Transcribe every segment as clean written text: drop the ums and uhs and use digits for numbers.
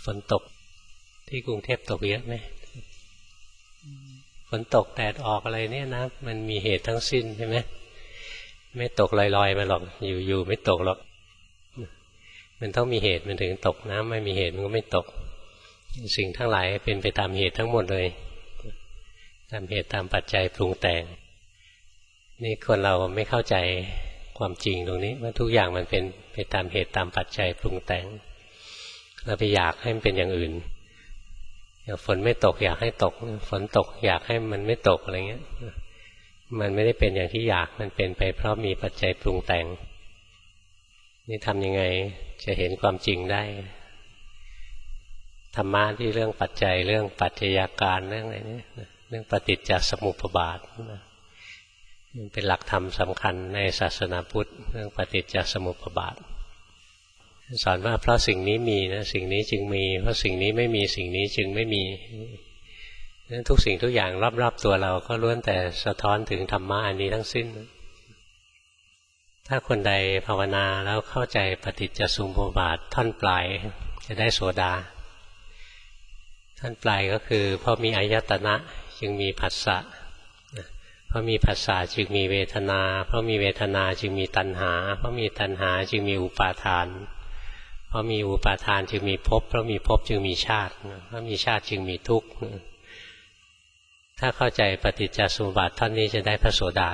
ฝนตกที่กรุงเทพตกเยอะไหมฝนตกแดดออกอะไรเนี่ยนะมันมีเหตุทั้งสิ้นใช่ไหมไม่ตกลอยๆมาหรอกอยู่ไม่ตกหรอกมันต้องมีเหตุมันถึงตกนะไม่มีเหตุมันก็ไม่ตกสิ่งทั้งหลายเป็นไปตามเหตุทั้งหมดเลยตามเหตุตามปัจจัยปรุงแต่งนี่คนเราไม่เข้าใจความจริงตรงนี้ว่าทุกอย่างมันเป็นไปตามเหตุตามปัจจัยปรุงแต่งเราไปอยากให้มันเป็นอย่างอื่นอย่างฝนไม่ตกอยากให้ตกฝนตกอยากให้มันไม่ตกอะไรเงี้ยมันไม่ได้เป็นอย่างที่อยากมันเป็นไปเพราะมีปัจจัยปรุงแต่งนี่ทำยังไงจะเห็นความจริงได้ธรรมะที่เรื่องปัจจัยเรื่องปัจจัยการเรื่องอะไรนี่เรื่องปฏิจจสมุปบาทมันเป็นหลักธรรมสำคัญในศาสนาพุทธเรื่องปฏิจจสมุปบาทสอนว่าเพราะสิ่งนี้มีนะสิ่งนี้จึงมีเพราะสิ่งนี้ไม่มีสิ่งนี้จึงไม่มีนั้นทุกสิ่งทุกอย่างรอบๆตัวเราก็ล้วนแต่สะท้อนถึงธรรมะอันนี้ทั้งสิ้นถ้าคนใดภาวนาแล้วเข้าใจปฏิจจสมุปบาทท่อนปลายจะได้โสดาท่อนปลายก็คือเพราะมีอายตนะจึงมีผัสสะเพราะมีผัสสะจึงมีเวทนาเพราะมีเวทนาจึงมีตัณหาเพราะมีตัณหาจึงมีอุปาทานเพราะมีอุปาทานจึงมีภพเพราะมีภพจึงมีชาติเพราะมีชาติจึงมีทุกข์ถ้าเข้าใจปฏิจจสมุปบาทท่อนนี้จะได้พระโสดา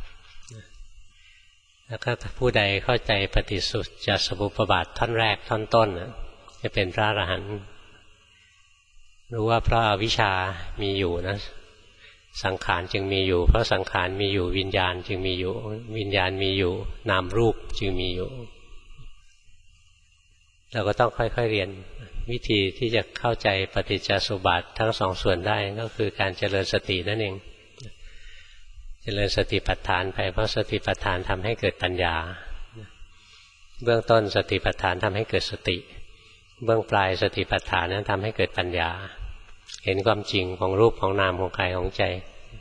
แล้วก็ผู้ใดเข้าใจปฏิจจสมุปบาทท่อนแรกท่อนต้นจะเป็นพระอรหันต์รู้ว่าเพราะอวิชชามีอยู่นะสังขารจึงมีอยู่เพราะสังขารมีอยู่วิญญาณจึงมีอยู่วิญญาณมีอยู่นามรูปจึงมีอยู่เราก็ต้องค่อยๆเรียนวิธีที่จะเข้าใจปฏิจจสมุปบาททั้งสองส่วนได้ก็คือการเจริญสตินั่นเองเจริญสติปัฏฐานไปเพราะสติปัฏฐานทำให้เกิดปัญญาเบื้องต้นสติปัฏฐานทำให้เกิดสติเบื้องปลายสติปัฏฐานนั้นทำให้เกิดปัญญาเห็นความจริงของรูปของนามของกายของใจ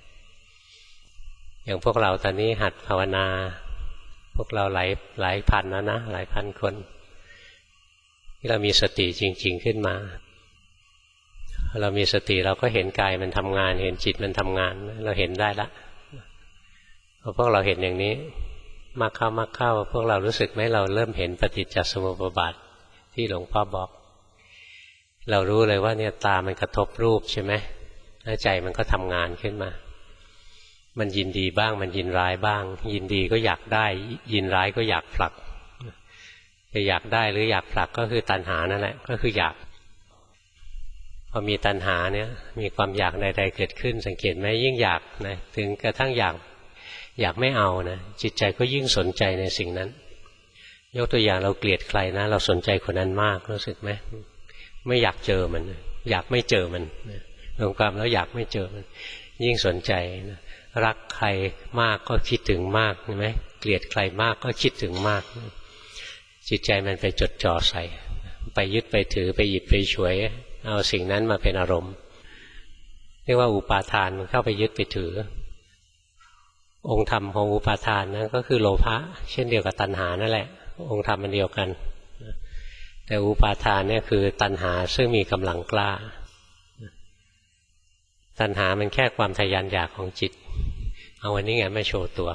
อย่างพวกเราตอนนี้หัดภาวนาพวกเราหลายพันแล้วนะหลายพันคนที่เรามีสติจริงๆขึ้นมาเรามีสติเราก็เห็นกายมันทำงานเห็นจิตมันทำงานเราเห็นได้ละพอพวกเราเห็นอย่างนี้มากเข้าพวกเรารู้สึกไหมเราเริ่มเห็นปฏิจจสมุปบาทที่หลวงพ่อบอกเรารู้เลยว่าเนี่ยตามันกระทบรูปใช่ไหมแล้วใจมันก็ทำงานขึ้นมามันยินดีบ้างมันยินร้ายบ้างยินดีก็อยากได้ยินร้ายก็อยากผลักจะอยากได้หรืออยากผลักก็คือตัณหานั่นแหละก็คืออยากพอมีตัณหาเนี่ยมีความอยากใดๆเกิดขึ้นสังเกตไหมยิ่งอยากนะถึงกระทั่งอยากไม่เอานะจิตใจก็ยิ่งสนใจในสิ่งนั้นยกตัวอย่างเราเกลียดใครนะเราสนใจคนนั้นมากรู้สึกไหมไม่อยากเจอมันอยากไม่เจอมันรวมความแล้วอยากไม่เจอมันยิ่งสนใจรักใครมากก็คิดถึงมากใช่ไหมเกลียดใครมากก็คิดถึงมากจิตใจมันไปจดจ่อใส่ไปยึดไปถือไปหยิบไปฉวยเอาสิ่งนั้นมาเป็นอารมณ์เรียกว่าอุปาทานมันเข้าไปยึดไปถือองค์ธรรมของอุปาทานนั้นก็คือโลภะเช่นเดียวกับตัณหานั่นแหละองค์ธรรมมันเดียวกันแต่อุปาทานเนี่ยคือตัณหาซึ่งมีกำลังกล้าตัณหามันแค่ความทะยานอยากของจิตเอาวันนี้ไงไม่โชว์ตัว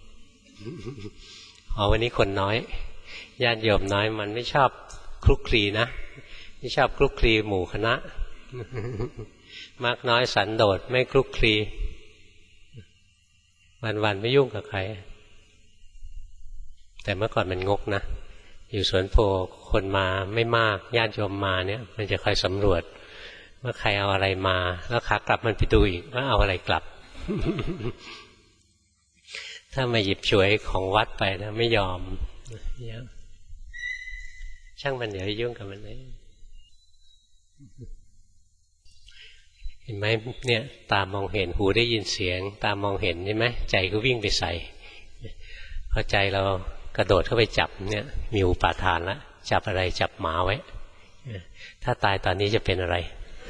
เอาวันนี้คนน้อยญาติโยมน้อยมันไม่ชอบคลุกคลีนะไม่ชอบคลุกคลีหมู่คณะมากน้อยสันโดษไม่คลุกคลีวันๆไม่ยุ่งกับใครแต่เมื่อก่อนมันงกนะอยู่สวนโพคนมาไม่มากญาติโยมมาเนี่ยมันจะคอยสำรวจว่าใครเอาอะไรมาแล้วขากลับมันไปดูอีกว่าเอาอะไรกลับ ถ้ามาหยิบฉวยของวัดไปนะไม่ยอมช่างมันเดี๋ยวยุ่งกับมันเลยเห็นไหมเนี่ยตามองเห็นหูได้ยินเสียงตามองเห็นใช่ไหมใจก็วิ่งไปใส่พอใจเรากระโดดเข้าไปจับเนี่ยมีอุปาทานแล้วจับอะไรจับหมาไว้ถ้าตายตอนนี้จะเป็นอะไร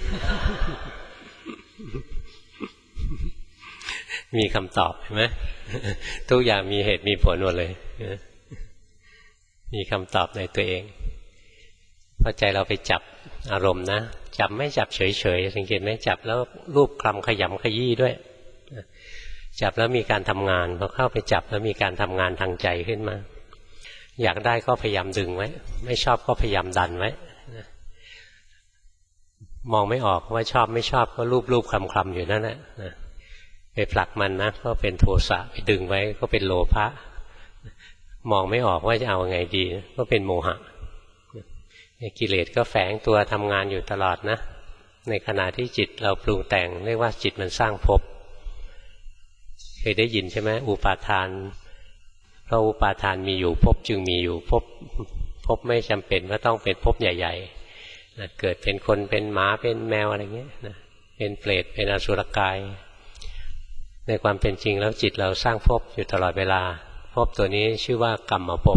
มีคำตอบใช่ไหมทุกอย่างมีเหตุมีผลหมดเลยมีคำตอบในตัวเองพอใจเราไปจับอารมณ์นะจับไม่จับเฉยๆสังเกตไหมจับแล้วรูปคลำขยำขยี้ด้วยจับแล้วมีการทำงานพอเข้าไปจับแล้วมีการทำงานทางใจขึ้นมาอยากได้ก็พยายามดึงไว้ไม่ชอบก็พยายามดันไว้มองไม่ออกว่าชอบไม่ชอบก็รูปคลำอยู่นั่นแหละไปผลักมันนะก็เป็นโทสะไปดึงไว้ก็เป็นโลภะมองไม่ออกว่าจะเอาไงดีก็เป็นโมหะกิเลสก็แฝงตัวทำงานอยู่ตลอดนะในขณะที่จิตเราปรุงแต่งเรียกว่าจิตมันสร้างภพเคยได้ยินใช่ไหมอุปาทานเพราะอุปาทานมีอยู่ภพจึงมีอยู่ภพไม่จำเป็นว่าต้องเป็นภพใหญ่ๆนะเกิดเป็นคนเป็นหมาเป็นแมวอะไรเงี้ยนะเป็นเปรตเป็นอสุรกายในความเป็นจริงแล้วจิตเราสร้างภพอยู่ตลอดเวลาภพตัวนี้ชื่อว่ากรรมภพ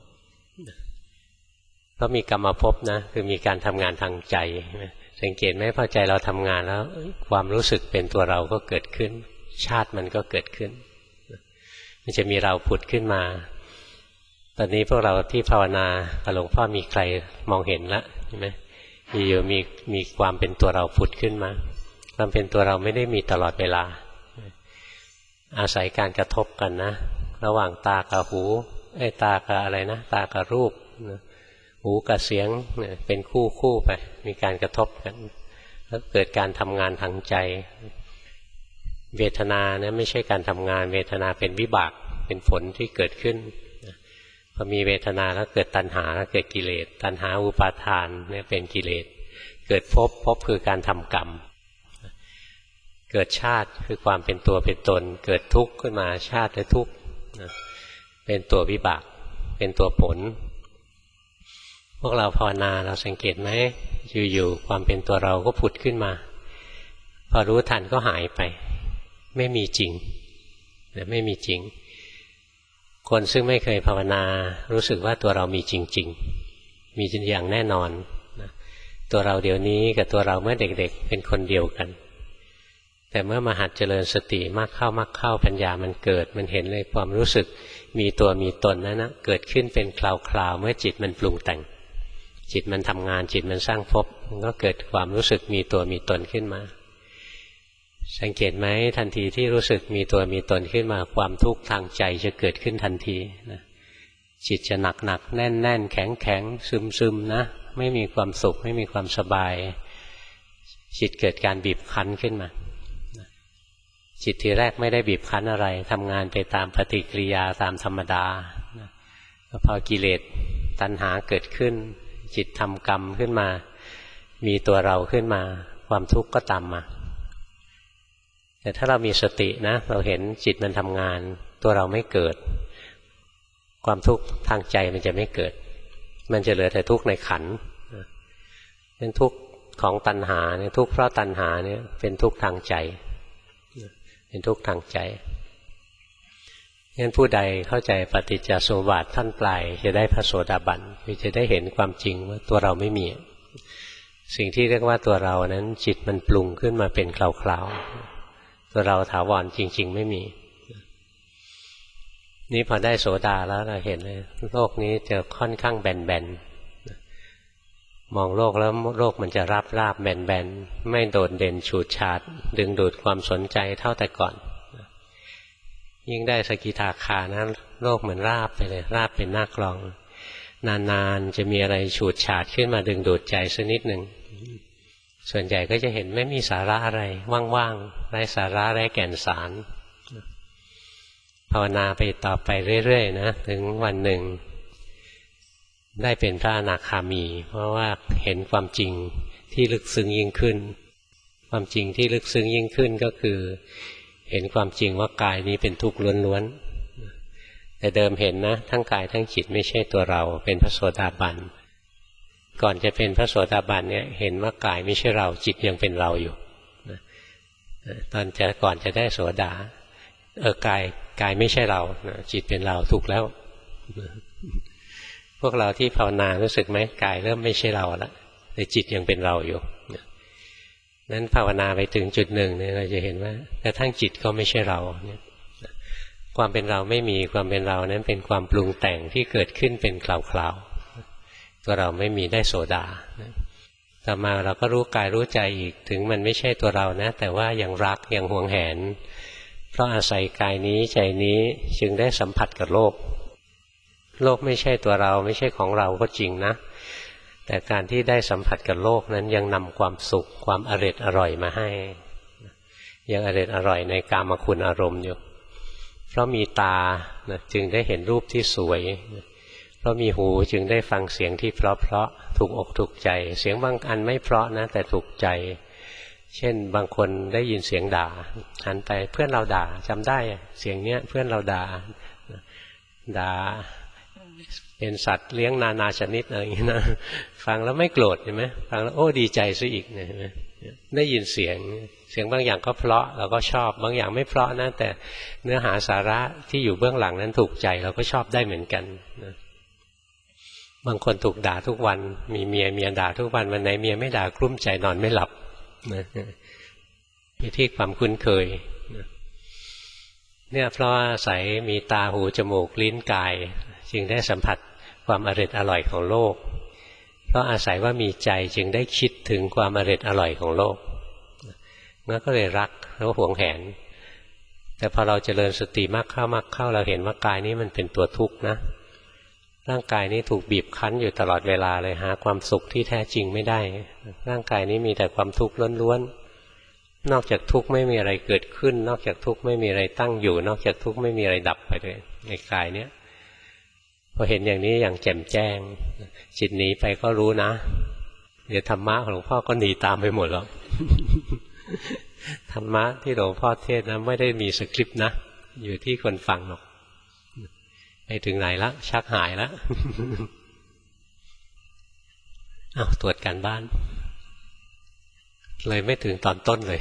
เพราะมีกรรมภพนะคือมีการทำงานทางใจสังเกตไหมพอใจเราทำงานแล้วความรู้สึกเป็นตัวเราก็เกิดขึ้นชาติมันก็เกิดขึ้นมันจะมีเราผุดขึ้นมาตอนนี้พวกเราที่ภาวนาหลวงพ่อมีใครมองเห็นแล้วใช่ไหมอยู่มีความเป็นตัวเราผุดขึ้นมาความเป็นตัวเราไม่ได้มีตลอดเวลาอาศัยการกระทบกันนะระหว่างตากับหูตากับอะไรนะตากับรูปหูกับเสียงเป็นคู่ไปมีการกระทบกันแล้วเกิดการทำงานทางใจเวทนาเนี่ยไม่ใช่การทำงานเวทนาเป็นวิบากเป็นผลที่เกิดขึ้นพอมีเวทนาแล้วเกิดตัณหาแล้วเกิดกิเลสตัณหาอุปาทานเนี่ยเป็นกิเลสเกิดภพคือการทำกรรมเกิดชาติคือความเป็นตัวเป็นตนเกิดทุกข์ขึ้นมาชาติและทุกข์เป็นตัววิบากเป็นตัวผลพวกเราภาวนาเราสังเกตไหมอยู่ๆความเป็นตัวเราก็ผุดขึ้นมาพอรู้ทันก็หายไปไม่มีจริงไม่มีจริงคนซึ่งไม่เคยภาวนารู้สึกว่าตัวเรามีจริงๆมีจริงอย่างแน่นอนตัวเราเดี๋ยวนี้กับตัวเราเมื่อเด็กๆเป็นคนเดียวกันแต่เมื่อมาหัดเจริญสติมากเข้าปัญญามันเกิดมันเห็นเลยความรู้สึกมีตัวมีตนนั้นนะเกิดขึ้นเป็นคราวๆเมื่อจิตมันปรุงแต่งจิตมันทำงานจิตมันสร้างภพมันก็เกิดความรู้สึกมีตัวมีตนขึ้นมาสังเกตไหมทันทีที่รู้สึกมีตัวมีตนขึ้นมาความทุกข์ทางใจจะเกิดขึ้นทันทีนะจิตจะหนักแน่นแข็งซึมนะไม่มีความสุขไม่มีความสบายจิตเกิดการบีบคั้นขึ้นมาจิตทีแรกไม่ได้บีบคั้นอะไรทำงานไปตามปฏิกิริยาตามธรรมดาพอกิเลสตัณหาเกิดขึ้นจิตทำกรรมขึ้นมามีตัวเราขึ้นมาความทุกข์ก็ตามมาแต่ถ้าเรามีสตินะเราเห็นจิตมันทำงานตัวเราไม่เกิดความทุกข์ทางใจมันจะไม่เกิดมันจะเหลือแต่ทุกข์ในขันธ์เป็นทุกข์ของตัณหาเนี่ยทุกข์เพราะตัณหาเนี่ยเป็นทุกข์ทางใจเป็นทุกข์ทางใจงั้นผู้ใดเข้าใจปฏิจจสมุปบาทท่านปลายจะได้พระโสดาบันคือจะได้เห็นความจริงว่าตัวเราไม่มีสิ่งที่เรียกว่าตัวเรานั้นจิตมันปรุงขึ้นมาเป็นคราวๆตัวเราถาวรจริงๆไม่มีนี่พอได้โสดาแล้วเราเห็นเลยโลกนี้จะค่อนข้างแบนๆมองโลกแล้วโลกมันจะราบแบนๆไม่โดดเด่นฉูดฉาดดึงดูดความสนใจเท่าแต่ก่อนยิ่งได้สกิทาคานะโลกเหมือนราบไปเลยราบเป็นหน้ากลองนานๆจะมีอะไรฉูดฉาดขึ้นมาดึงดูดใจสักนิดหนึ่งส่วนใหญ่ก็จะเห็นไม่มีสาระอะไรว่างๆไร้สาระไร้แก่นสารภาวนาไปต่อไปเรื่อยๆนะถึงวันหนึ่งได้เป็นพระอนาคามีเพราะว่าเห็นความจริงที่ลึกซึ้งยิ่งขึ้นความจริงที่ลึกซึ้งยิ่งขึ้นก็คือเห็นความจริงว่ากายนี้เป็นทุกข์ล้วนๆแต่เดิมเห็นนะทั้งกายทั้งจิตไม่ใช่ตัวเราเป็นพระโสดาบันก่อนจะเป็นพระโสดาบันเนี่ยเห็นว่ากายไม่ใช่เราจิตยังเป็นเราอยู่ก่อนจะได้โสดากายไม่ใช่เราจิตเป็นเราถูกแล้วพวกเราที่ภาวนารู้สึกไหมกายเริ่มไม่ใช่เราแล้วแต่จิตยังเป็นเราอยู่นั้นภาวนาไปถึงจุดหนึ่งเนี่ยเราจะเห็นว่ากระทั่งจิตก็ไม่ใช่เราเนี่ยความเป็นเราไม่มีความเป็นเรานั้นเป็นความปรุงแต่งที่เกิดขึ้นเป็นคราวๆตัวเราไม่มีได้โสดาตต่อมาเราก็รู้กายรู้ใจอีกถึงมันไม่ใช่ตัวเรานะแต่ว่ายังรักยังหวงแหนเพราะอาศัยกายนี้ใจนี้จึงได้สัมผัสกับโลกโลกไม่ใช่ตัวเราไม่ใช่ของเราก็จริงนะแต่การที่ได้สัมผัสกับโลกนั้นยังนำความสุขความอร่อยมาให้ยังอร่อยในกามคุณอารมณ์อยู่เพราะมีตาจึงได้เห็นรูปที่สวยเพราะมีหูจึงได้ฟังเสียงที่เพราะถูกอกถูกใจเสียงบางอันไม่เพราะนะแต่ถูกใจเช่นบางคนได้ยินเสียงด่าหันไปเพื่อนเราด่าจำได้เสียงเนี้ยเพื่อนเราด่าเป็นสัตว์เลี้ยงนานาชนิดอะไรอย่างนี้นะฟังแล้วไม่โกรธใช่ไหมฟังแล้วโอ้ดีใจซะอีกเห็นไหมได้ยินเสียงบางอย่างก็เพราะเราก็ชอบบางอย่างไม่เพราะนะแต่เนื้อหาสาระที่อยู่เบื้องหลังนั้นถูกใจเราก็ชอบได้เหมือนกันนะบางคนถูกด่าทุกวันมีเมียด่าทุกวันวันไหนเมียไม่ด่ากลุ้มใจนอนไม่หลับนะอยู่ที่ความคุ้นเคยเนี่ยเพราะอาศัยมีตาหูจมูกลิ้นกายจึงได้สัมผัสความอร่อยของโลกเพราะอาศัยว่ามีใจจึงได้คิดถึงความอร่อยของโลกงั้นก็เลยรักแล้วหวงแหนแต่พอเราเจริญสติมากเข้าเราเห็นว่ากายนี้มันเป็นตัวทุกข์นะร่างกายนี้ถูกบีบคั้นอยู่ตลอดเวลาเลยหาความสุขที่แท้จริงไม่ได้ร่างกายนี้มีแต่ความทุกข์ล้วนๆนอกจากทุกข์ไม่มีอะไรเกิดขึ้นนอกจากทุกข์ไม่มีอะไรตั้งอยู่นอกจากทุกข์ไม่มีอะไรดับไปเลยในกายเนี้ยพอเห็นอย่างนี้อย่างแจ่มแจ้งจิตหนีไปก็รู้นะเดี๋ยวธรรมะของหลวงพ่อก็หนีตามไปหมดแล้ว ธรรมะที่หลวงพ่อเทศนะไม่ได้มีสคริปต์นะอยู่ที่คนฟังหรอกไปถึงไหนละชักหายแล้ว อ้าวตรวจการบ้านเลยไม่ถึงตอนต้นเลย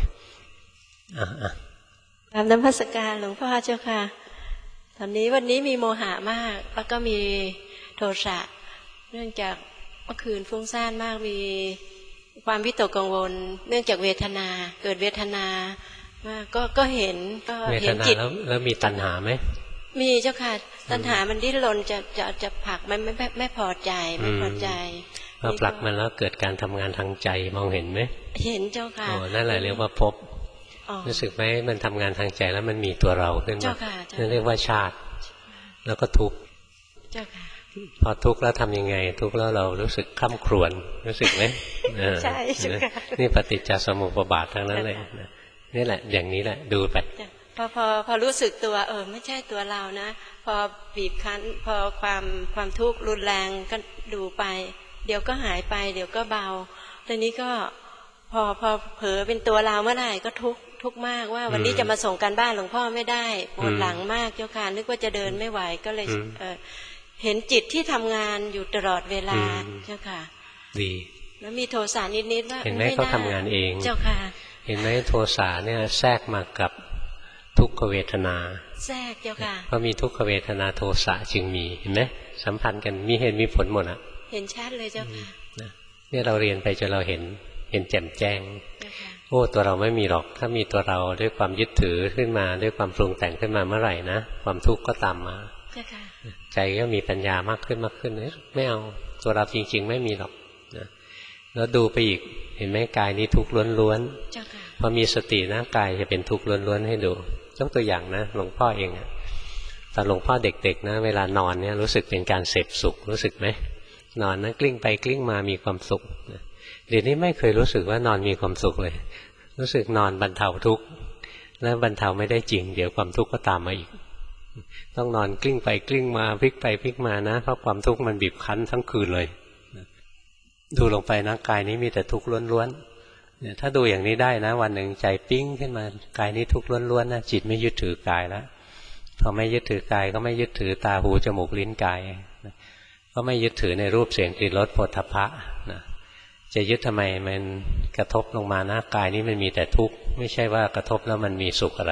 ตามนมัสการหลวงพ่อเจ้าค่ะตอนนี้วันนี้มีโมหะมากแล้วก็มีโทสะเนื่องจากเมื่อคืนฟุ้งซ่านมากมีความวิตกกังวลเนื่องจากเวทนาเกิดเวทนามากก็เห็นจิตแล้วมีตัณหาไหมมีเจ้าค่ะตัณหามันดิ้นรนจะผลักมันไม่พอใจไม่พอใจพอผลักมันแล้วเกิดการทำงานทางใจมองเห็นไหมเห็นเจ้าค่ะนั่นแหละเรียกว่าภพรู้สึกไหมมันทำงานทางใจแล้วมันมีตัวเราขึ้นมานั่นเรียกว่าชาติแล้วก็ทุกข์พอทุกข์แล้วทำยังไงทุกข์แล้วเรารู้สึกคร่ำครวญรู้สึกไหมใช่ใช่นี่ปฏิจจสมุปบาททั้งนั้นเลยนี่แหละอย่างนี้แหละดูไปพอรู้สึกตัวไม่ใช่ตัวเรานะพอบีบคั้นพอความทุกข์รุนแรงก็ดูไปเดี๋ยวก็หายไปเดี๋ยวก็เบาทีนี้ก็พอเผลอเป็นตัวเราเมื่อไหร่ก็ทุกข์มากว่าวันนี้จะมาส่งการบ้านหลวงพ่อไม่ได้ปวดหลังมากเจ้าค่ะนึกว่าจะเดินไม่ไหวก็เลยเห็นจิตที่ทำงานอยู่ตลอดเวลาเจ้าค่ะดีแล้วมีโทสะนิดๆว่าเห็นไหมเขาทำงานเองเจ้าค่ะเห็นไหมโทสะเนี่ยแทรกมากับทุกขเวทนาแทรกเจ้าค่ะพอมีทุกขเวทนาโทสะจึงมีเห็นไหมสัมพันธ์กันมีเหตุมีผลหมดอ่ะเห็นชัดเลยเจ้าค่ะเนี่ยเราเรียนไปจนเราเห็นแจ่มแจ้งโอ้ตัวเราไม่มีหรอกถ้ามีตัวเราด้วยความยึดถือขึ้นมาด้วยความปรุงแต่งขึ้นมาเมื่อไหร่นะความทุกข์ก็ตามมาใจก็มีปัญญามากขึ้นไม่เอาตัวเราจริงๆไม่มีหรอกนะแล้วดูไปอีกเห็นไหมกายนี้ทุกข์ล้วนๆพอมีสตินะกายจะเป็นทุกข์ล้วนๆให้ดูยกตัวอย่างนะหลวงพ่อเองตอนหลวงพ่อเด็กๆนะเวลานอนเนี่ยรู้สึกเป็นการเสพสุขรู้สึกไหมนอนนะกลิ้งไปกลิ้งมามีความสุขเดี๋ยวนี้ไม่เคยรู้สึกว่านอนมีความสุขเลยรู้สึกนอนบรรเทาทุกข์แล้วบรรเทาไม่ได้จริงเดี๋ยวความทุกข์ก็ตามมาอีกต้องนอนกลิ้งไปกลิ้งมาพลิกไปพลิกมานะเพราะความทุกข์มันบีบคั้นทั้งคืนเลยดูลงไปนะกายนี้มีแต่ทุกข์ล้วนๆเนี่ยถ้าดูอย่างนี้ได้นะวันหนึ่งใจปิ้งขึ้นมากายนี้ทุกข์ล้วนๆนะจิตไม่ยึดถือกายแล้วพอไม่ยึดถือกายก็ไม่ยึดถือตาหูจมูกลิ้นกายก็ไม่ยึดถือในรูปเสียงกลิ่นรสโผฏฐัพพะนะจะยึดทำไมมันกระทบลงมานะกายนี้มันมีแต่ทุกข์ไม่ใช่ว่ากระทบแล้วมันมีสุขอะไร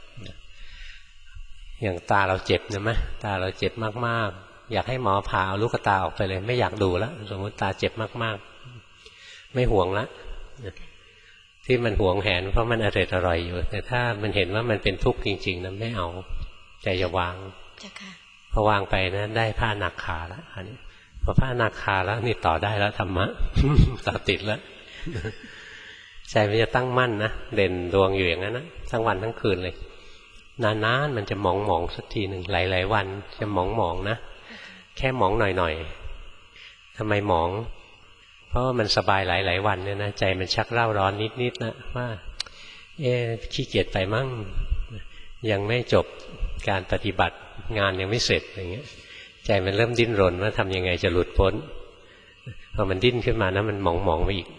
อย่างตาเราเจ็บนะไหมตาเราเจ็บมากๆอยากให้หมอผ่าเอาลูกตาออกไปเลยไม่อยากดูแล้วสมมติตาเจ็บมากๆไม่ห่วงละที่มันห่วงแหนเพราะมันอร่อยอยู่แต่ถ้ามันเห็นว่ามันเป็นทุกข์จริงๆนะไม่เอาใจจะวางพอวางไปนะได้ผ้านาคาแล้วอันนี้พอผ้านาคาแล้วนี่ต่อได้แล้วธรรมะต่อติดแล้วใจมันจะตั้งมั่นนะเด่นดวงอยู่อย่างนั้นนะทั้งวันทั้งคืนเลยนานๆมันจะหมองสักทีหนึ่งหลายๆวันจะหมองนะแค่หมองหน่อยๆทำไมหมองเพราะว่ามันสบายหลายๆวันเนี่ยนะใจมันชักเร่าร้อนนิดๆนะว่าขี้เกียจไปมั่งยังไม่จบการปฏิบัติงานยังไม่เสร็จอย่างเงี้ยใจมันเริ่มดิ้นรนว่าทำยังไงจะหลุดพ้นพอมันดิ้นขึ้นมานะมันหมองไปอีก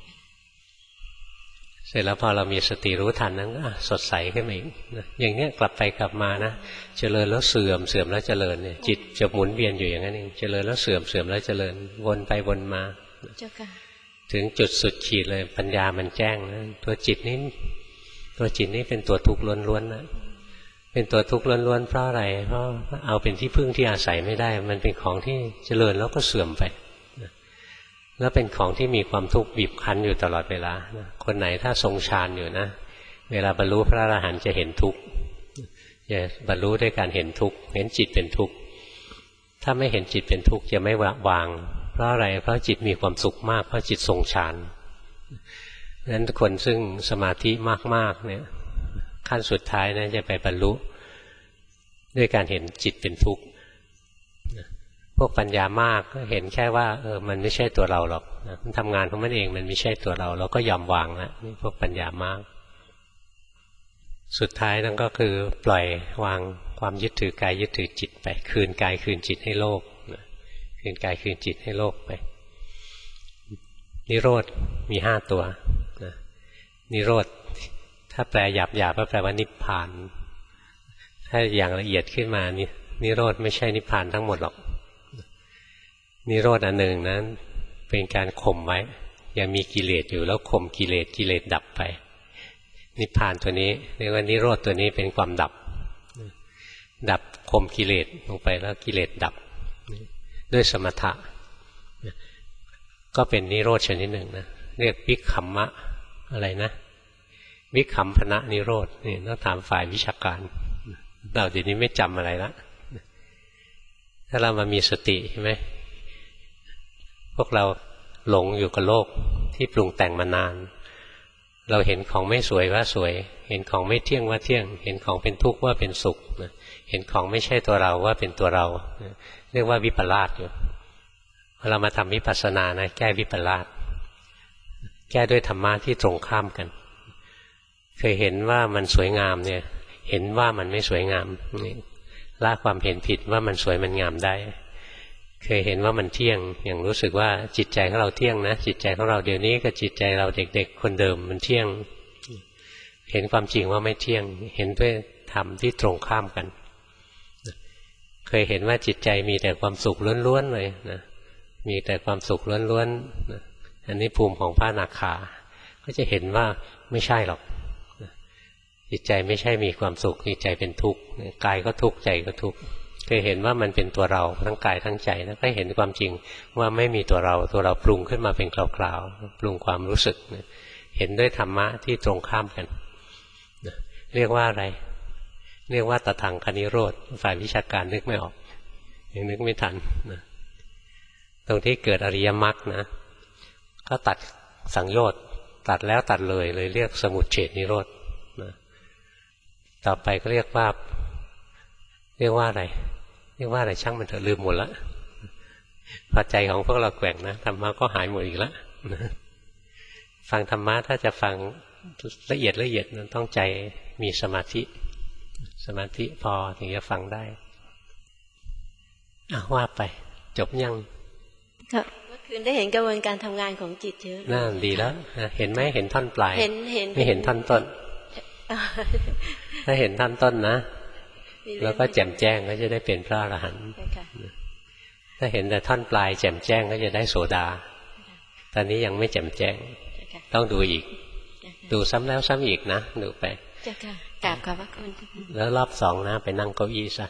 เสร็จแล้วพอเรามีสติรู้ทันนั้นสดใสขึ้นมาอีกอย่างเนี้ยกลับไปกลับมานะเจริญแล้วเสื่อมแล้วเจริญเนี่ยจิตจะหมุนเวียนอยู่อย่างนั้นเองเจริญแล้วเสื่อมแล้วเจริญวนไปวนมาถึงจุดสุดขีดเลยปัญญามันแจ้งนะตัวจิตนี้เป็นตัวทุกข์ล้วนๆนะเป็นตัวทุกข์ล้วนๆเพราะอะไรเพราะเอาเป็นที่พึ่งที่อาศัยไม่ได้มันเป็นของที่เจริญแล้วก็เสื่อมไปแล้วเป็นของที่มีความทุกข์บีบคั้นอยู่ตลอดเวลาคนไหนถ้าทรงฌานอยู่นะเวลาบรรลุพระอรหันต์จะเห็นทุกข์จะบรรลุด้วยการเห็นทุกข์เห็นจิตเป็นทุกข์ถ้าไม่เห็นจิตเป็นทุกข์จะไม่วางเพราะอะไรเพราะจิตมีความสุขมากเพราะจิตทรงฌานนั้นคนซึ่งสมาธิมากๆเนี่ยขั้นสุดท้ายนะจะไปบรรลุด้วยการเห็นจิตเป็นทุกข์พวกปัญญามากก็เห็นแค่ว่ามันไม่ใช่ตัวเราหรอกมันทำงานของมันเองมันไม่ใช่ตัวเราเราก็ยอมวางแล้วนี่พวกปัญญามากสุดท้ายนั่นก็คือปล่อยวางความยึดถือกายยึดถือจิตไปคืนกายคืนจิตให้โลกคืนกายคืนจิตให้โลกไปนิโรธมี5ตัวนิโรธถ้าแปลหยาบๆก็แปลว่านิพพานถ้าอย่างละเอียดขึ้นมานิโรธไม่ใช่นิพพานทั้งหมดหรอกนิโรธอันหนึ่งนั้นเป็นการข่มไว้ยังมีกิเลสอยู่แล้วข่มกิเลสดับไปนิพพานตัวนี้เรียกว่านิโรธตัวนี้เป็นความดับข่มกิเลสลงไปแล้วกิเลสดับด้วยสมถะก็เป็นนิโรธชนิดหนึ่งนะเรียกวิคัมมะอะไรนะวิคัมพนะนิโรธนี่ต้องถามฝ่ายวิชาการเราเดี๋ยวนี้ไม่จำอะไรละถ้าเรามามีสติใช่ไหมพวกเราหลงอยู่กับโลกที่ปรุงแต่งมานานเราเห็นของไม่สวยว่าสวยเห็นของไม่เที่ยงว่าเที่ยงเห็นของเป็นทุกข์ว่าเป็นสุขเห็นของไม่ใช่ตัวเราว่าเป็นตัวเราเรียกว่าวิปลาสอยู่พอเรามาทำวิปัสสนานะแก้วิปลาสแก้ด้วยธรรมะที่ตรงข้ามกันเคยเห็นว่ามันสวยงามเนี่ยเห็นว่ามันไม่สวยงามละความเห็นผิดว่ามันสวยมันงามได้เคยเห็นว่ามันเที่ยงอย่างรู้สึกว่าจิตใจของเราเที่ยงนะจิตใจของเราเดี๋ยวนี้กับจิตใจเราเด็กๆคนเดิมมันเที่ยงเห็นความจริงว่าไม่เที่ยงเห็นด้วยธรรมที่ตรงข้ามกันเคยเห็นว่าจิตใจมีแต่ความสุขล้วนๆเลยนะมีแต่ความสุขล้วนๆอันนี้ภูมิของพระอนาคาก็จะเห็นว่าไม่ใช่หรอกจิตใจไม่ใช่มีความสุขจิตใจเป็นทุกข์กายก็ทุกข์ใจก็ทุกข์เคยเห็นว่ามันเป็นตัวเราทั้งกายทั้งใจแล้วก็เห็นความจริงว่าไม่มีตัวเราปรุงขึ้นมาเป็นคราวๆปรุงความรู้สึกเห็นด้วยธรรมะที่ตรงข้ามกันเรียกว่าอะไรเรียกว่าตถางคนิโรธฝ่ายวิชาการนึกไม่ออกยังนึกไม่ทันตรงที่เกิดอริยมรรคนะก็ตัดสังโยชน์ตัดแล้วตัดเลยเรียกสมุจเฉทนิโรธต่อไปก็เรียกว่าอะไรช่างมันเถอะลืมหมดละพอใจของพวกเราแกว่งนะธรรมะก็หายหมดอีกแล้วฟังธรรมะถ้าจะฟังละเอียดต้องใจมีสมาธิพอถึงจะฟังได้ว่าไปจบยังเมื่อคืนได้เห็นกระบวนการทำงานของจิตเยอะน่าดีแล้วเห็นไหมเห็นท่อนปลายไม่เห็นท่อนต้นถ้าเห็นท่อนต้นนะแล้วก็แจ่มแจ้งก็จะได้เป็นพระอรหันต์ถ้าเห็นแต่ท่อนปลายแจ่มแจ้งก็จะได้โสดาตอนนี้ยังไม่แจ่มแจ้งต้องดูอีกดูซ้ำแล้วซ้ำอีกนะดูไปกราบขอบพระคุณแล้วรอบ2นะไปนั่งเก้าอี้ซะ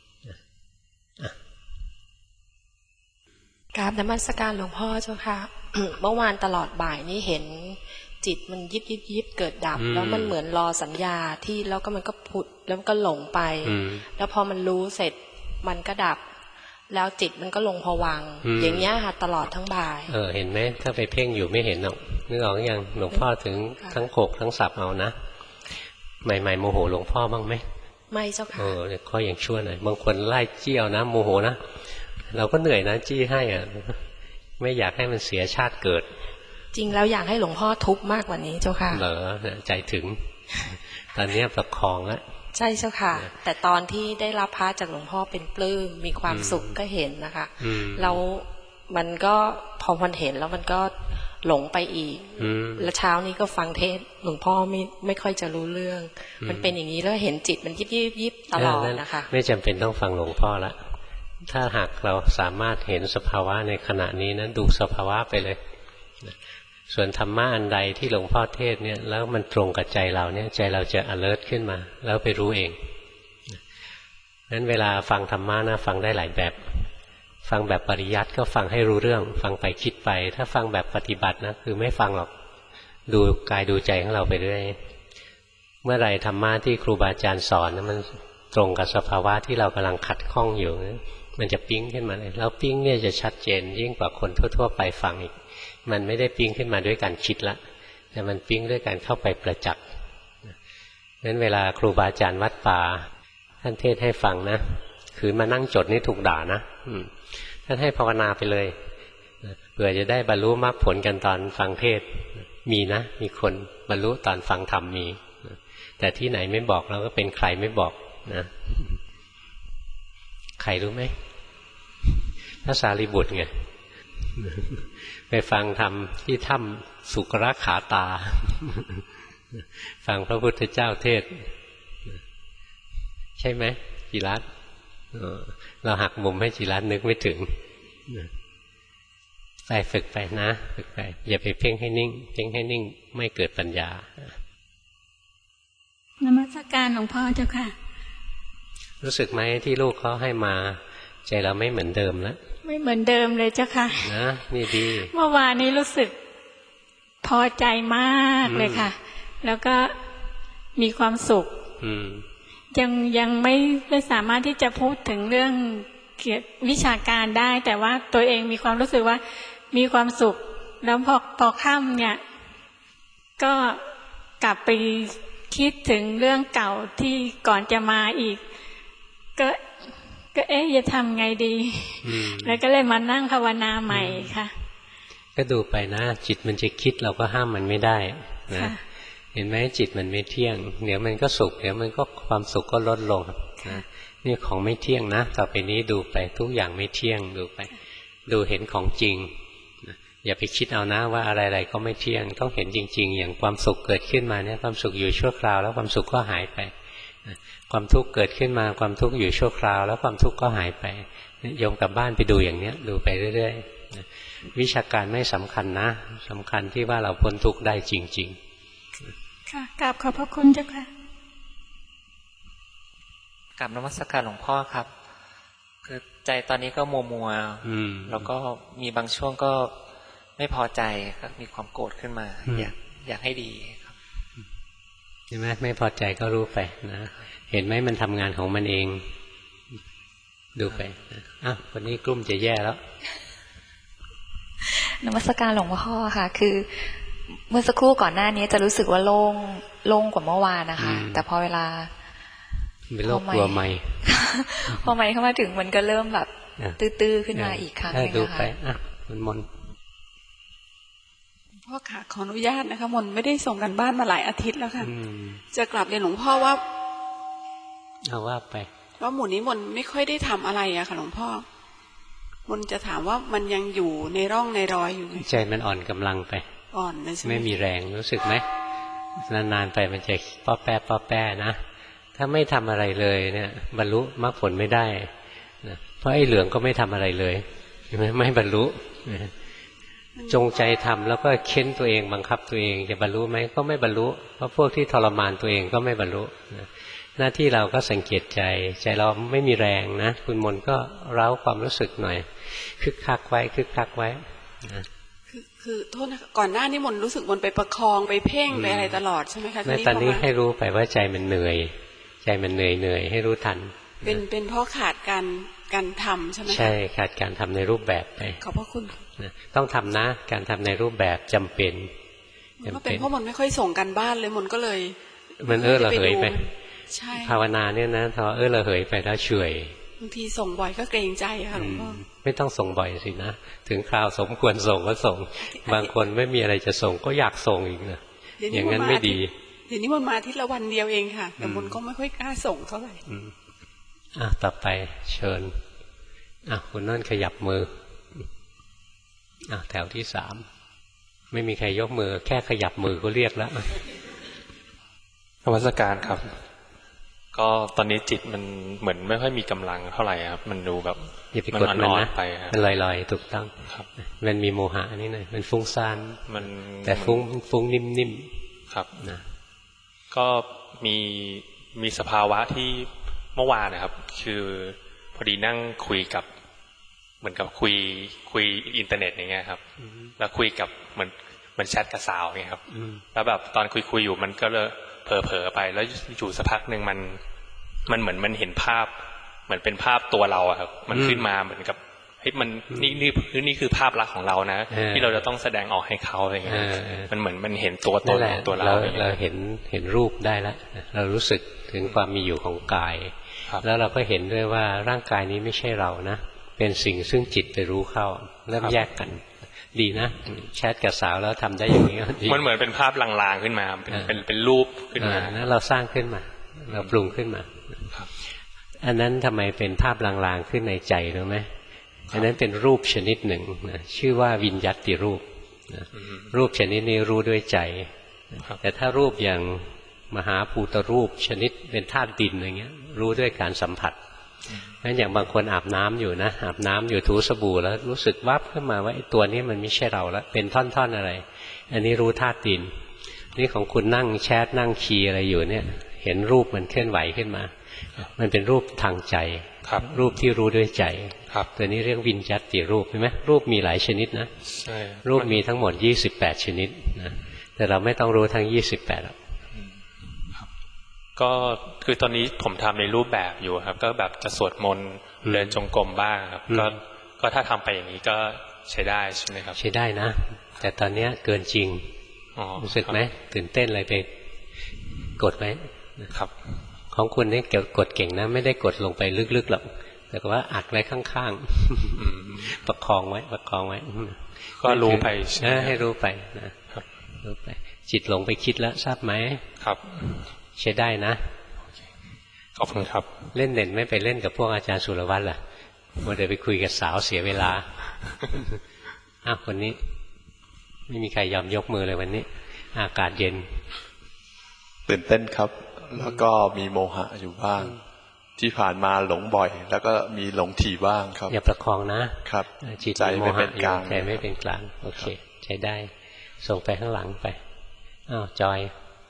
กราบนมัสการหลวงพ่อเจ้าค่ะ เมื่อวานตลอดบ่ายนี้เห็นจิตมันยิบเกิดดับแล้วมันเหมือนรอสัญญาที่แล้วก็มันก็ผุดแล้วมันก็หลงไปแล้วพอมันรู้เสร็จมันก็ดับแล้วจิตมันก็ลงภวังค์อย่างเงี้ยค่ะตลอดทั้งบ่ายเห็นไหมถ้าไปเพ่งอยู่ไม่เห็นหรอกนึกออกยังหลวงพ่อถึงทั้งโขกทั้งสับเอานะใหม่ๆโมโหหลวงพ่อบ้างไหมไม่เจ้าค่ะข้ออย่างชั่วหน่อยบางคนไล่เจี้ยวนะโมโหนะเราก็เหนื่อยนะจี้ให้ไม่อยากให้มันเสียชาติเกิดจริงแล้วอยากให้หลวงพ่อทุบมากกว่านี้เจ้าค่ะเหรอใจถึงตอนนี้ประคองแล้วใช่เจ้าค่ะแต่ตอนที่ได้รับพระจากหลวงพ่อเป็นปลื้มมีความสุขก็เห็นนะคะแล้วมันก็พอมันเห็นแล้วมันก็หลงไปอีกแล้วเช้านี้ก็ฟังเทศหลวงพ่อไม่ค่อยจะรู้เรื่องมันเป็นอย่างนี้แล้วเห็นจิตมันยิบตลอดนะคะไม่จำเป็นต้องฟังหลวงพ่อละถ้าหากเราสามารถเห็นสภาวะในขณะนี้นั้นดูสภาวะไปเลยส่วนธรรมะอันใดที่หลวงพ่อเทศเนี่ยแล้วมันตรงกับใจเราเนี่ยใจเราจะ alert ขึ้นมาแล้วไปรู้เองนั้นเวลาฟังธรรมะนะฟังได้หลายแบบฟังแบบปริยัติก็ฟังให้รู้เรื่องฟังไปคิดไปถ้าฟังแบบปฏิบัตินะคือไม่ฟังหรอกดูกายดูใจของเราไปเรื่อยเมื่อไรธรรมะที่ครูบาอาจารย์สอนนะมันตรงกับสภาวะที่เรากำลังขัดข้องอยู่มันจะปิ๊งขึ้นมาเลยแล้วปิ๊งเนี่ยจะชัดเจนยิ่งกว่าคนทั่วๆไปฟังอีกมันไม่ได้ปิ๊งขึ้นมาด้วยการคิดละแต่มันปิ๊งด้วยการเข้าไปประจักษ์นั้นเวลาครูบาอาจารย์วัดป่าท่านเทศให้ฟังนะคือมานั่งจดนี่ถูกด่านะท่านให้ภาวนาไปเลยเผื่อจะได้บรรลุมรรคผลกันตอนฟังเทศมีนะมีคนบรรลุตอนฟังธรรมมีแต่ที่ไหนไม่บอกเราก็เป็นใครไม่บอกนะใครรู้ไหมพระสารีบุตรไงไปฟังธรรมที่ถ้ำสุกรขาตาฟังพระพุทธเจ้าเทศใช่ไหมจิรัตน์เราหักมุมให้จิรัตน์นึกไม่ถึงไปฝึกไปนะฝึกไปอย่าไปเพ่งให้นิ่งเพ่งให้นิ่งไม่เกิดปัญญานมัสการหลวงพ่อเจ้าค่ะรู้สึกไหมที่ลูกเขาให้มาใจเราไม่เหมือนเดิมแล้วไม่เหมือนเดิมเลยเจ้าค่ะนะนี่ดีเมื่อวานนี้รู้สึกพอใจมากเลยค่ะแล้วก็มีความสุขยังไม่สามารถที่จะพูดถึงเรื่องเกี่ยวกับวิชาการได้แต่ว่าตัวเองมีความรู้สึกว่ามีความสุขแล้วพอค่ำเนี่ยก็กลับไปคิดถึงเรื่องเก่าที่ก่อนจะมาอีกก็จะทำไงดีแล้วก็เลยมานั่งภาวนาใหม่ค่ะก็ดูไปนะจิตมันจะคิดเราก็ห้ามมันไม่ได้นะเห็นไหมจิตมันไม่เที่ยงเดี๋ยวมันก็สุขเดี๋ยวมันก็ความสุขก็ลดลงนะนี่ของไม่เที่ยงนะต่อไปนี้ดูไปทุกอย่างไม่เที่ยงดูไปดูเห็นของจริงนะอย่าไปคิดเอานะว่าอะไรๆก็ไม่เที่ยงต้องเห็นจริงๆอย่างความสุขเกิดขึ้นมาเนี่ยความสุขอยู่ชั่วคราวแล้วความสุขก็หายไปความทุกข์เกิดขึ้นมาความทุกข์อยู่ชั่วคราวแล้วความทุกข์ก็หายไปโยมกลับบ้านไปดูอย่างเนี้ยดูไปเรื่อยๆวิชาการไม่สำคัญนะสำคัญที่ว่าเราพ้นทุกข์ได้จริงๆค่ะกราบขอบพระคุณเจ้าค่ะกราบนมัสการหลวงพ่อครับคือใจตอนนี้ก็มัวแล้วก็มีบางช่วงก็ไม่พอใจก็มีความโกรธขึ้นมาอยากให้ดีครับใช่ไหมไม่พอใจก็รู้ไปนะเห็นไหมมันทำงานของมันเองดูไปวันนี้กลุ้มจะแย่แล้วนมัสการหลวงพ่อค่ะคือเมื่อสักครู่ก่อนหน้านี้จะรู้สึกว่าโล่งกว่าเมื่อวานนะคะแต่พอเวลาเป็นโรคกลัวไม่พอไม่เข้ามาถึงมันก็เริ่มแบบตื้อๆขึ้นมาอีกครั้งนึงนะคะมันมนพ่อค่ะขออนุญาตนะคะมนไม่ได้ส่งกันบ้านมาหลายอาทิตย์แล้วค่ะจะกลับเรียนหลวงพ่อว่าไปว่าหมู่นี้มนไม่ค่อยได้ทำอะไรอะค่ะหลวงพ่อมนจะถามว่ามันยังอยู่ในร่องในรอยอยู่ใจมันอ่อนกำลังไปอ่อนเลยใช่ไหมไม่มีแรงรู้สึกไหมนานๆไปมันจะป้อแป้นะถ้าไม่ทำอะไรเลยเนี่ยบรรลุมรรคผลไม่ได้นะเพราะไอ้เหลืองก็ไม่ทำอะไรเลยไม่บรรลุจงใจทำแล้วก็เค้นตัวเองบังคับตัวเองจะบรรลุไหมก็ไม่บรรลุเพราะพวกที่ทรมานตัวเองก็ไม่บรรลุหน้าที่เราก็สังเกตใจเราไม่มีแรงนะคุณมนก็เร้าความรู้สึกหน่อยคึกคักไว้นะคือโทษนะก่อนหน้านี้มนรู้สึกมนไปประคองไปเพ่งไปอะไรตลอดใช่ไหมคะตอนนี้ให้รู้ไปว่าใจมันเหนื่อยให้รู้ทันเป็นเพราะขาดการทำใช่ไหมใช่ขาดการทำในรูปแบบไปขอบพระคุณต้องทำนะการทำในรูปแบบจำเป็นก็เป็นเพราะมันไม่ค่อยส่งกันบ้านเลยมันก็เลยมันระเหยไปใช่ภาวนาเนี่ยนะพอระเหยไปแล้วเฉยบางทีส่งบ่อยก็เกรงใจค่ะหลวงพ่อไม่ต้องส่งบ่อยสินะถึงคราวสมควรส่งก็ส่งบางคนไม่มีอะไรจะส่งก็อยากส่งอีกนะอย่างนั้นไม่ดีเดี๋ยวนี้มันมาที่ละวันเดียวเองค่ะแต่มันก็ไม่ค่อยกล้าส่งเท่าไหร่ต่อไปเชิญคุณนั่นขยับมือแถวที่3ไม่มีใครยกมือแค่ขยับมือก็เรียกแล้วนมัสการครับก็ตอนนี้จิตมันเหมือนไม่ค่อยมีกำลังเท่าไหร่ครับมันดูแบบมันอ่อนๆไปมันลอยๆถูกต้องครับมันมีโมหะนี่หน่อยมันฟุ้งซ่านมันแต่ฟุ้งนิ่มๆครับนะก็มีสภาวะที่เมื่อวานนะครับคือพอดีนั่งคุยกับเหมือนกับคุยอินเทอร์เน็ตอย่างเงี้ยครับแล้วคุยกับเหมือนแชทกับสาวเงี้ยครับแล้วแบบตอนคุยอยู่มันก็เลยเผลอไปแล้วอยู่สักพักหนึ่งมันเหมือนมันเห็นภาพเหมือนเป็นภาพตัวเราครับมันขึ้นมาเหมือนกับเฮ้ยมันนี่คือภาพลักษณ์ของเรานะที่เราจะต้องแสดงออกให้เขาอะไรเงี้ยมันเหมือนมันเห็นตัวตนของตัวเราเห็นรูปได้แล้วเรารู้สึกถึงความมีอยู่ของกายแล้วเราก็เห็นด้วยว่าร่างกายนี้ไม่ใช่เรานะเป็นสิ่งซึ่งจิตไปรู้เข้าเริ่มแยกกันดีนะแชทกับสาวแล้วทำได้อย่างนี้มันเหมือนเป็นภาพลางๆขึ้นมาเป็นรูปขึ้นมานะเราสร้างขึ้นมาเราปรุงขึ้นมาอันนั้นทำไมเป็นภาพลางๆขึ้นในใจรู้ไหมอันนั้นเป็นรูปชนิดหนึ่งนะชื่อว่าวิญญัตติรูปนะรูปชนิดนี้รู้ด้วยใจแต่ถ้ารูปอย่างมหาภูตรูปชนิดเป็นธาตุดินอย่างเงี้ยรู้ด้วยการสัมผัสงั้นอย่างบางคนอาบน้ำอยู่นะอาบน้ำอยู่ถูสบู่แล้วรู้สึกวับขึ้นมาว่าไอ้ตัวนี้มันไม่ใช่เราแล้วเป็นท่อนๆอะไรอันนี้รู้ธาตุดินนี่ของคุณนั่งแชทนั่งคีย์อะไรอยู่เนี่ยเห็นรูปมันเคลื่อนไหวขึ้นมามันเป็นรูปทางใจรูปที่รู้ด้วยใจตัวนี้เรียกวิญญัตติรูปใช่ไหมรูปมีหลายชนิดนะรูปมีทั้งหมด28ชนิดนะแต่เราไม่ต้องรู้ทั้ง28หรอกก็คือตอนนี้ผมทำในรูปแบบอยู่ครับก็แบบจะสวดมนต์เดินจงกรมบ้างครับก็ถ้าทำไปอย่างนี้ก็ใช้ได้ใช่ไหมครับใช้ได้นะแต่ตอนนี้เกินจริงรู้สึกไหมตื่นเต้นอะไรไปกดไหมครับของคุณนี่กดเก่งนะไม่ได้กดลงไปลึกๆหรอกแต่ว่าอัดไว้ข้างๆประคองไว้ก็รู้ไปให้รู้ไปนะรู้ไปจิตหลงไปคิดแล้วทราบไหมครับใช้ได้นะขอบคุณครับเล่นเด่นไม่ไปเล่นกับพวกอาจารย์สุรวัตรล่ะมัวแต่ไปคุยกับสาวเสียเวลาคนนี้ไม่มีใครยอมยกมือเลยวันนี้อากาศเย็นตื่นเต้นครับแล้วก็มีโมหะอยู่บ้างที่ผ่านมาหลงบ่อยแล้วก็มีหลงถี่บ้างครับอย่าประคองนะครับจิตใจไม่เป็นกลางใจไม่เป็นกลางโอเคใช้ได้ส่งไปข้างหลังไปจอย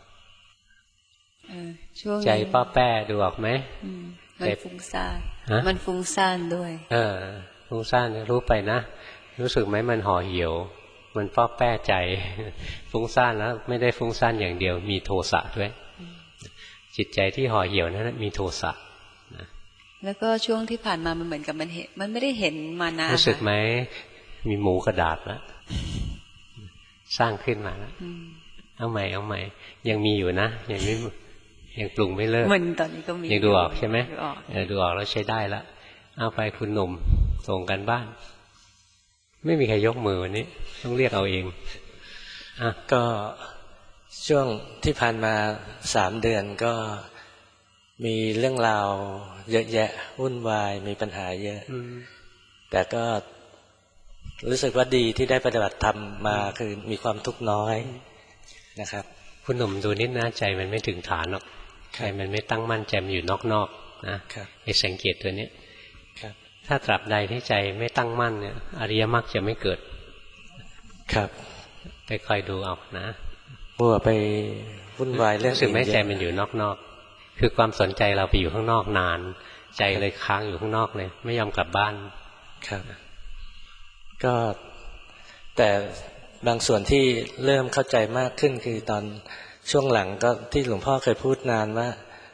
ใจป้าแป้ดูออกไหมมันฟุ้งซ่านมันฟุ้งซ่านด้วยฟุ้งซ่านรู้ไปนะรู้สึกไหมมันห่อเหี่ยวมันป้าแป้ใจฟุ้งซ่านแล้วไม่ได้ฟุ้งซ่านอย่างเดียวมีโทสะด้วยจิตใจที่ห่อเหี่ยวนั้นมีโทสะแล้วก็ช่วงที่ผ่านมามันเหมือนกับมันเห็นมันไม่ได้เห็นมานานรู้สึกไหมมีหมูกระดาษแล้วสร้างขึ้นมาแล้วเอาใหม่ยังมีอยู่นะยังปรุงไม่เลิกมันตอนนี้ก็มียังดูออกใช่ไหมดูออกแล้วใช้ได้แล้วเอาไปคุณหนุ่มส่งกันบ้านไม่มีใครยกมือวันนี้ต้องเรียกเอาเองก็ช่วงที่ผ่านมา3 เดือนก็มีเรื่องราวเยอะแยะวุ่นวายมีปัญหาเยอะแต่ก็รู้สึกว่าดีที่ได้ปฏิบัติธรรมมาคือมีความทุกข์น้อยนะครับคุณหนุ่มดูนิดนะใจมันไม่ถึงฐานหรอกใจมันไม่ตั้งมั่นใจมันอยู่นอกๆนะไปสังเกตตัวนี้ถ้าตราบใดที่ใจไม่ตั้งมั่นเนี่ยอริยมรรคจะไม่เกิดครับไปคอยดูเอานะมัวไปวุ่นวายเรื่องสิ่งไม่ใจมันอยู่นอกๆคือความสนใจเราไปอยู่ข้างนอกนานใจเลยค้างอยู่ข้างนอกเลยไม่ยอมกลับบ้านครับก็แต่บางส่วนที่เริ่มเข้าใจมากขึ้นคือตอนช่วงหลังก็ที่หลวงพ่อเคยพูดนานว่าป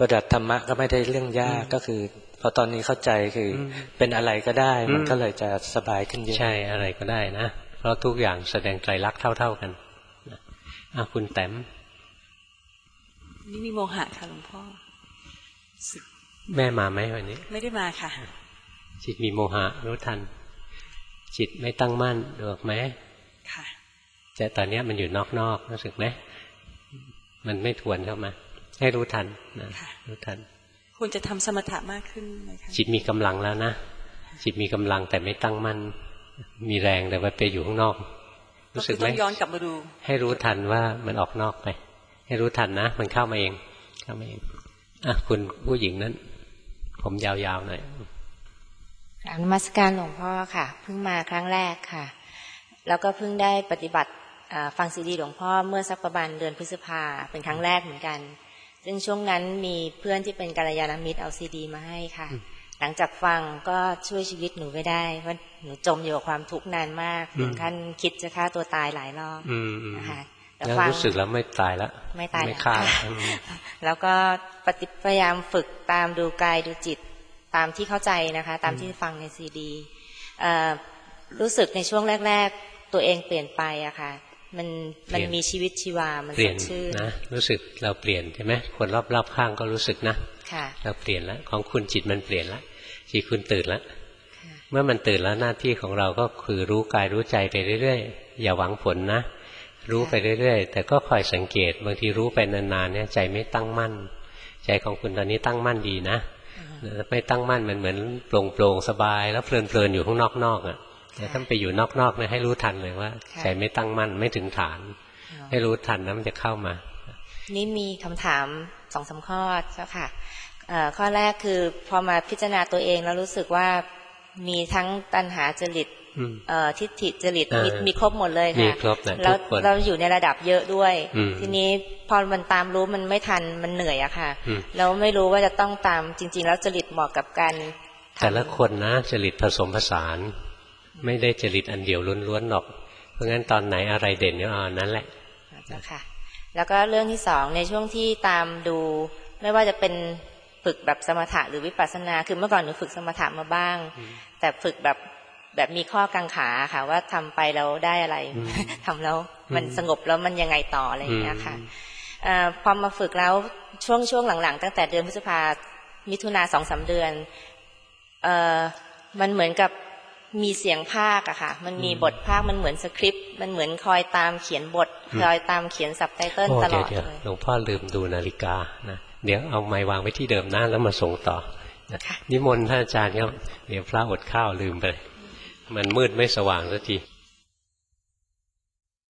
ปฏิบัติธรรมะก็ไม่ได้เรื่องยากก็คือพอตอนนี้เข้าใจคือเป็นอะไรก็ได้มันก็เลยจะสบายขึ้นเยอะใช่อะไรก็ได้นะเพราะทุกอย่างแสดงไตรลักษณ์เท่าๆกันคุณแต้มนี่มีโมหะค่ะหลวงพ่อแม่มาไหมวันนี้ไม่ได้มาค่ะจิตมีโมหะรู้ทันจิตไม่ตั้งมั่นดูออกไหมค่ะแต่ตอนนี้มันอยู่นอกๆรู้สึกไหมมันไม่ทวนเข้ามาให้รู้ทันนะรู้ทันควรจะทำสมถะมากขึ้นไหมคะจิตมีกำลังแล้วนะจิตมีกำลังแต่ไม่ตั้งมั่นมีแรงแต่ว่าไปอยู่ข้างนอกรู้สึกไหมต้องย้อนกลับมาดูให้รู้ทันว่ามันออกนอกไปให้รู้ทันนะมันเข้ามาเองคุณผู้หญิงนั้นผมยาวๆหน่อยนมัสการหลวงพ่อค่ะเพิ่งมาครั้งแรกค่ะแล้วก็เพิ่งได้ปฏิบัติฟังซีดีหลวงพ่อเมื่อสักประมาณเดือนพฤษภาเป็นครั้งแรกเหมือนกันซึ่งช่วงนั้นมีเพื่อนที่เป็นกัลยาณมิตรเอาซีดีมาให้ค่ะหลังจากฟังก็ช่วยชีวิตหนูไม่ได้เพราะหนูจมอยู่กับความทุกข์นานมากถึงขั้นคิดจะฆ่าตัวตายหลายรอบนะคะแล้วรู้สึกแล้วไม่ตายแล้วไม่ตายไม่ฆ่าแล้วก็พยายามฝึกตามดูกายดูจิตตามที่เข้าใจนะคะตามที่ฟังในซีดีรู้สึกในช่วงแรกๆตัวเองเปลี่ยนไปอะค่ะมันมีชีวิตชีวามันสดชื่นนะรู้สึกเราเปลี่ยนใช่ไหมคนรอบๆข้างก็รู้สึกนะเราเปลี่ยนแล้วของคุณจิตมันเปลี่ยนแล้วจิตคุณตื่นแล้วเมื่อมันตื่นแล้วหน้าที่ของเราก็คือรู้กายรู้ใจไปเรื่อยๆอย่าหวังผลนะรู้ไปเรื่อยๆแต่ก็คอยสังเกตบางทีรู้ไปนานๆเนี่ยใจไม่ตั้งมั่นใจของคุณตอนนี้ตั้งมั่นดีนะไม่ตั้งมั่นมันเหมือนโปร่งๆสบายแล้วเพลินๆอยู่ข้างนอกๆอ่ะแต่ถ้าไปอยู่นอกๆเนี่ยให้รู้ทันเลยว่าใจไม่ตั้งมั่นไม่ถึงฐานให้รู้ทันแล้วมันจะเข้ามานี่มีคำถาม 2-3 ข้อเจ้าค่ะข้อแรกคือพอมาพิจารณาตัวเองแล้วรู้สึกว่ามีทั้งตัณหาจริตทิฏฐิจริตมีครบหมดเลยค่ะแล้วเราอยู่ในระดับเยอะด้วยทีนี้พอมันตามรู้มันไม่ทันมันเหนื่อยอะค่ะแล้วไม่รู้ว่าจะต้องตามจริงๆแล้วจริตเหมาะกับการแต่ละคนนะจริตผสมผสานไม่ได้จริตอันเดียวล้วนๆหรอกเพราะงั้นตอนไหนอะไรเด่นเนี่ยนั้นแหละค่ะแล้วก็เรื่องที่2ในช่วงที่ตามดูไม่ว่าจะเป็นฝึกแบบสมถะหรือวิปัสสนาคือเมื่อก่อนหนูฝึกสมถะมาบ้างแต่ฝึกแบบมีข้อกังขาค่ะว่าทำไปแล้วได้อะไรทำแล้วมันสงบแล้วมันยังไงต่ออะไรอย่างเงี้ยค่ะพอมาฝึกแล้วช่วงหลังๆตั้งแต่เดือนพฤษภามิถุนา 2-3 เดือนมันเหมือนกับมีเสียงภาคอะค่ะมันมีบทภาคมันเหมือนสคริปต์มันเหมือนคอยตามเขียนบทคอยตามเขียนซับไตเติลตลอดเลยหลวงพ่อลืมดูนาฬิกานะเดี๋ยวเอาไม้วางไว้ที่เดิมนะแล้วมาส่งต่อนิมนต์ท่านอาจารย์ครับเดี๋ยวพระอดข้าวลืมไปมันมืดไม่สว่างสักที